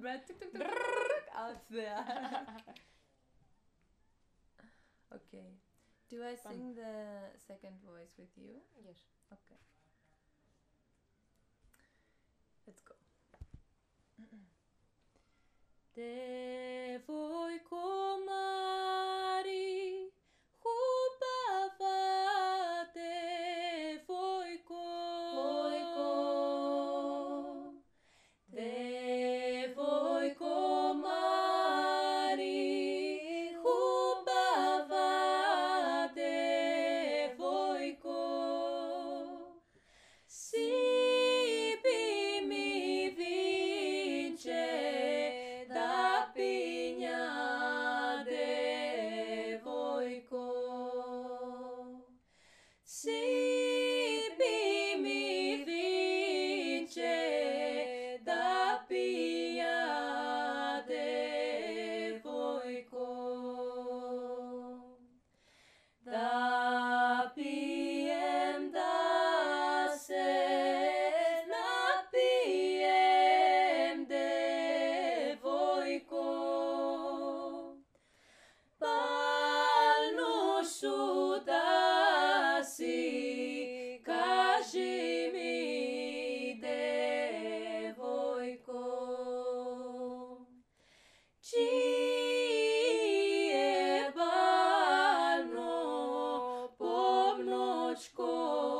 camera out there. Okay. Do I sing the second voice with you? Yes. Okay. Let's go. Te voi comari hubava te voi te voi comari hubava te voi sipi mi vince da pigna de voico sipi mi vince da pigna de voico da piem da se na piem de voico palno sudasi kajimi de voico Cie balno pomnočko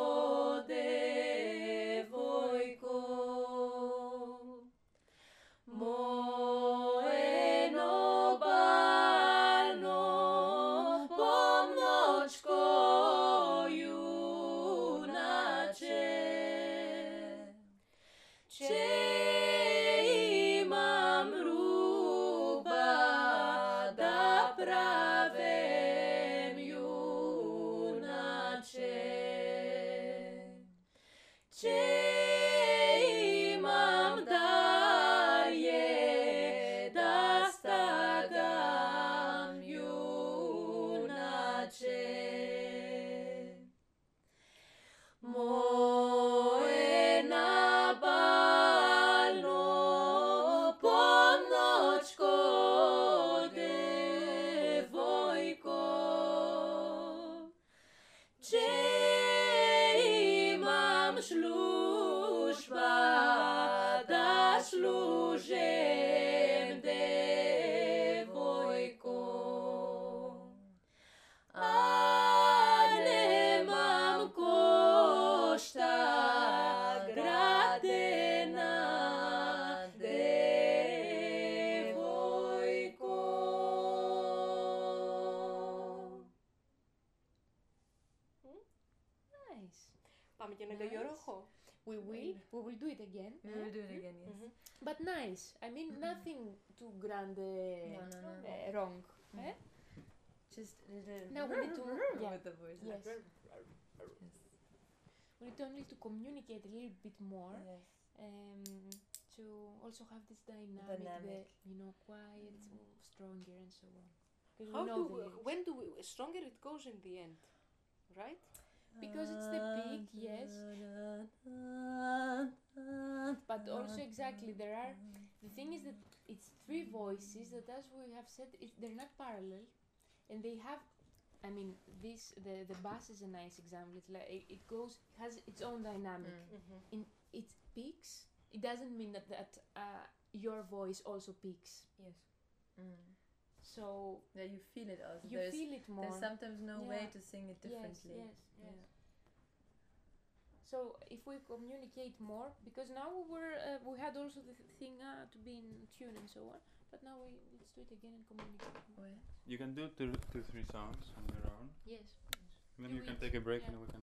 devojko Moje balno pomnočko junače Če imam ruba da pravem junače Če imam dalje da stagam junače Moje nabalno pomnočko devojko Če imam služba da služem devojko a nemam košta gradena devojko Nice. Πάμε και ένα καγιορόχο. We will do it again. We will do it again, yes. But nice. I mean, nothing too grande No. wrong. Eh? Just a little Now we need to with the voice. Yes. Yes. We need only to communicate a little bit more. Yes. To also have this dynamic. Dynamic. Quiet, stronger, and so on. 'Cause How we know do the we, lyrics. when do we, stronger it goes in the end, right? Because it's the peak, yes. But also exactly there are. The thing is that it's three voices that, as we have said, they're not parallel, and they have. I mean, the bass is a nice example. It's like it goes has its own dynamic. In it peaks. It doesn't mean that your voice also peaks. Yes. So Yeah, you feel it also. you feel it more. There's sometimes no way Yeah. to sing it differently. Yes. So if we communicate more, because now we had also the thing to be in tune and so on, but now let's do it again and communicate more. Oh, yeah. You can do two, 3 songs on your own. Yes. And then Do you can it, take a break yeah. and we can